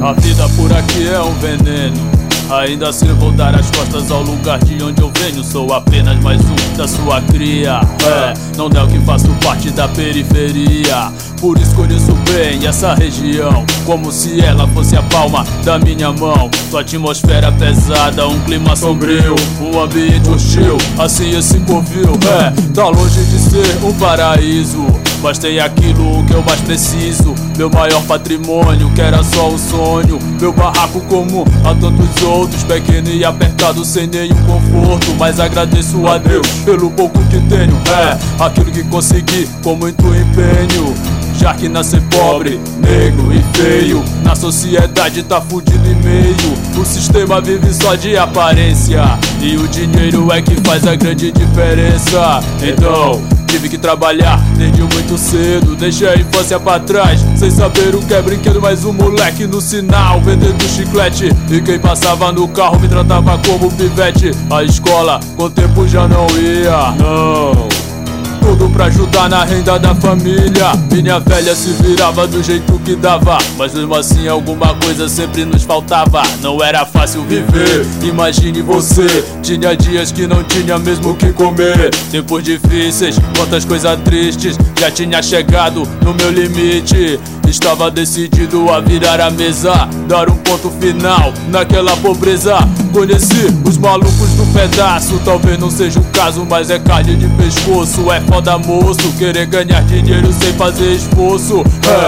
A vida por aqui é um veneno. Ainda assim vou dar as costas ao lugar de onde eu venho. Sou apenas mais um da sua cria. Não nego que faço parte da periferia. Por isso conheço bem essa região, como se ela fosse a palma da minha mão. Sua atmosfera pesada, um clima sombrio, um ambiente hostil, assim esse covil. Tá longe de ser um paraíso, mas tem aquilo que eu mais preciso. Meu maior patrimônio, que era só um sonho. Meu barraco comum a tantos outros, pequeno e apertado, sem nenhum conforto. Mas agradeço a Deus pelo pouco que tenho. Aquilo que consegui com muito empenho. Já que nascer pobre, negro e feio, na sociedade tá fudido e meio. O sistema vive só de aparência, e o dinheiro é que faz a grande diferença. Então tive que trabalhar desde muito cedo. Deixei a infância pra trás, sem saber o que é brinquedo. Mas um moleque no sinal, vendendo chiclete, e quem passava no carro me tratava como pivete. A escola com o tempo já não ia, não. Tudo pra ajudar na renda da família. Minha velha se virava do jeito que dava, mas mesmo assim alguma coisa sempre nos faltava. Não era fácil viver, imagine você. Tinha dias que não tinha mesmo o que comer. Tempos difíceis, quantas coisas tristes. Já tinha chegado no meu limite. Estava decidido a virar a mesa, dar um ponto final naquela pobreza. Conheci os malucos do pedaço. Talvez não seja o caso, mas é carne de pescoço. É foda, moço, querer ganhar dinheiro sem fazer esforço.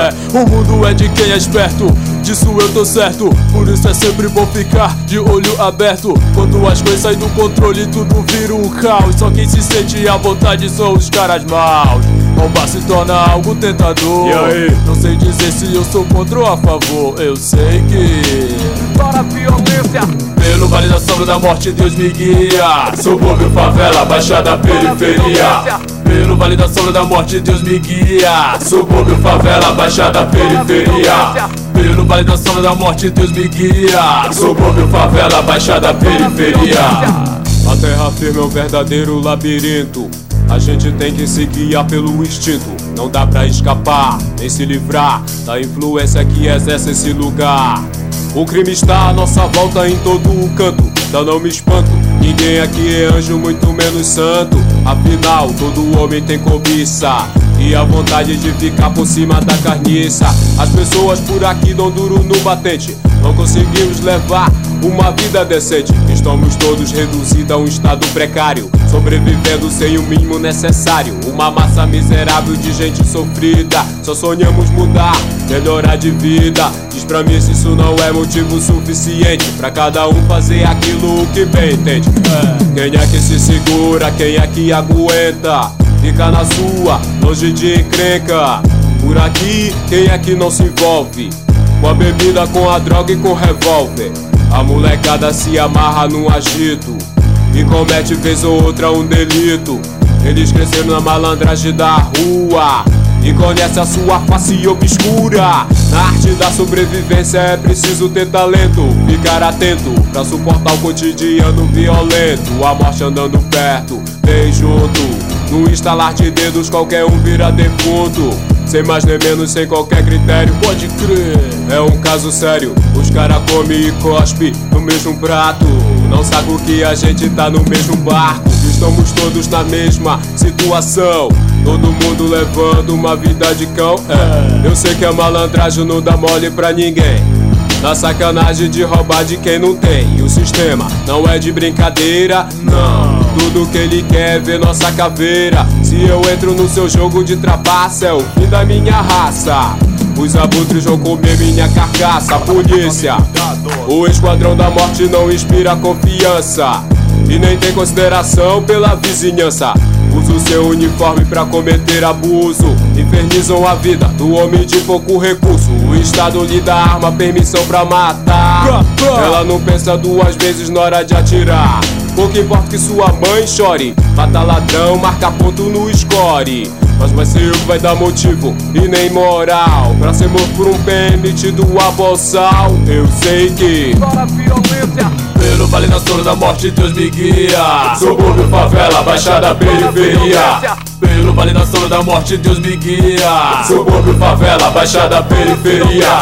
O mundo é de quem é esperto, disso eu tô certo. Por isso é sempre bom ficar de olho aberto. Quando as coisas saem do controle, tudo vira um caos. Só quem se sente à vontade são os caras maus. Roubar se torna algo tentador. E aí? Não sei dizer se eu sou contra ou a favor. Eu sei que para a violência, pelo vale da sombra da morte Deus me guia. Subúrbio, favela, baixada, periferia. Pelo vale da sombra da morte Deus me guia. Subúrbio, favela, baixada, periferia. Pelo vale da sombra da morte Deus me guia. Subúrbio, favela, baixada, periferia. A terra firme é um verdadeiro labirinto. A gente tem que se guiar pelo instinto. Não dá pra escapar, nem se livrar da influência que exerce esse lugar. O crime está à nossa volta em todo o canto. Então não me espanto, ninguém aqui é anjo, muito menos santo. Afinal, todo homem tem cobiça e a vontade de ficar por cima da carniça. As pessoas por aqui dão duro no batente. Não conseguimos levar uma vida decente. Estamos todos reduzidos a um estado precário, sobrevivendo sem o mínimo necessário. Uma massa miserável de gente sofrida. Só sonhamos mudar, melhorar de vida. Diz pra mim se isso não é motivo suficiente pra cada um fazer aquilo que bem entende. Quem é que se segura, quem é que aguenta? Fica na sua, longe de encrenca. Por aqui, quem é que não se envolve com a bebida, com a droga e com o revólver? A molecada se amarra num agito e comete vez ou outra um delito. Eles cresceram na malandragem da rua e conhecem a sua face obscura. Na arte da sobrevivência é preciso ter talento, ficar atento pra suportar o cotidiano violento. A morte andando perto, vem junto, no estalar de dedos qualquer um vira defunto. Sem mais nem menos, sem qualquer critério, pode crer, é um caso sério. Os cara comem e cospe no mesmo prato. Não sabe o que a gente tá no mesmo barco. Estamos todos na mesma situação, todo mundo levando uma vida de cão. Eu sei que a malandragem não dá mole pra ninguém, na sacanagem de roubar de quem não tem. E o sistema não é de brincadeira, não. Tudo que ele quer é ver nossa caveira. Se eu entro no seu jogo de trapaça, é o fim da minha raça. Os abutres vão comer minha carcaça. A polícia, o esquadrão da morte não inspira confiança e nem tem consideração pela vizinhança. Usa o seu uniforme pra cometer abuso, infernizam a vida do homem de pouco recurso. O Estado lhe dá arma, permissão pra matar. Ela não pensa duas vezes na hora de atirar. Pouco importa que sua mãe chore, mata ladrão, marca ponto no score. Mas vai ser eu que vai dar motivo e nem moral pra ser morto por um PM metido a boçal. Eu sei que para a violência, pelo vale da sombra da morte Deus me guia. Subúrbio, favela, baixada, periferia. Pelo vale da sombra da morte Deus me guia. Subúrbio, favela, baixada, periferia.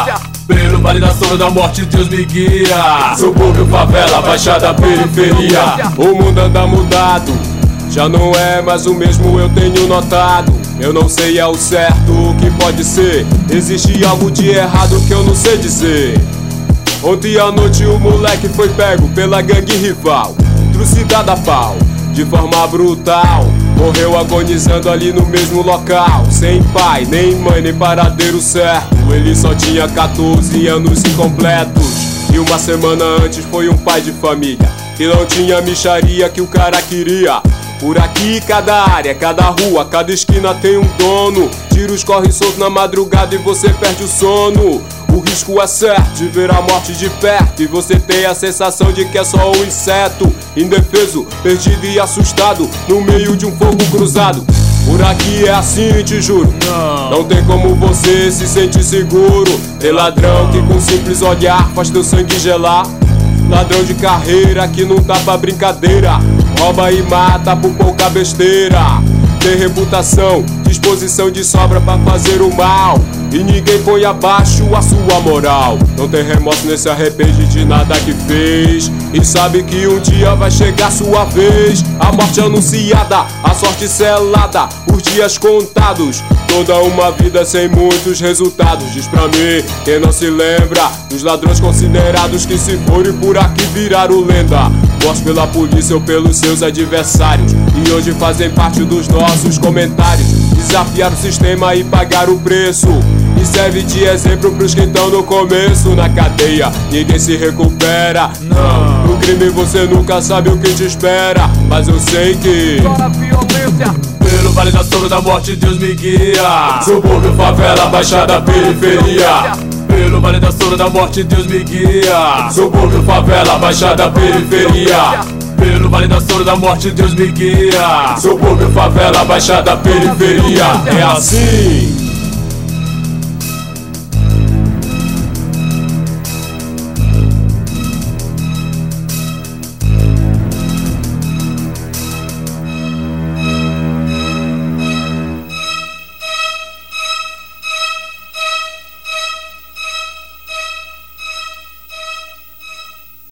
Pelo vale da sombra da morte Deus me guia. Subúrbio, favela, baixada, periferia. O mundo anda mudado, já não é mais o mesmo, eu tenho notado. Eu não sei ao certo o que pode ser, existe algo de errado que eu não sei dizer. Ontem à noite o moleque foi pego pela gangue rival, trucidada a pau, de forma brutal. Morreu agonizando ali no mesmo local, sem pai, nem mãe, nem paradeiro certo. Ele só tinha 14 anos incompletos, e uma semana antes foi um pai de família, e não tinha mixaria que o cara queria. Por aqui cada área, cada rua, cada esquina tem um dono. Tiros correm solto na madrugada e você perde o sono. O risco é certo de ver a morte de perto, e você tem a sensação de que é só um inseto, indefeso, perdido e assustado, no meio de um fogo cruzado. Por aqui é assim, te juro, não tem como você se sentir seguro. Tem ladrão que com simples olhar faz teu sangue gelar. Ladrão de carreira que não tá pra brincadeira, rouba e mata por pouca besteira. Tem reputação, disposição de sobra pra fazer o mal, e ninguém põe abaixo a sua moral. Não tem remorso nem se arrepende de nada que fez, e sabe que um dia vai chegar sua vez. A morte anunciada, a sorte selada, os dias contados, toda uma vida sem muitos resultados. Diz pra mim quem não se lembra dos ladrões considerados que se foram e por aqui viraram lenda. Mortos pela polícia ou pelos seus adversários, e hoje fazem parte dos nossos comentários. Desafiar o sistema e pagar o preço, e serve de exemplo pros que estão no começo. Na cadeia ninguém se recupera, não. No crime você nunca sabe o que te espera, mas eu sei que Chora violência. Pelo vale da sombra da morte Deus me guia. Subúrbio, favela, baixada, periferia. Pelo vale da sombra da morte Deus me guia. Subúrbio, favela, baixada, periferia. Pelo vale da sombra da morte Deus me guia. Subúrbio, favela, baixada, periferia. é assim.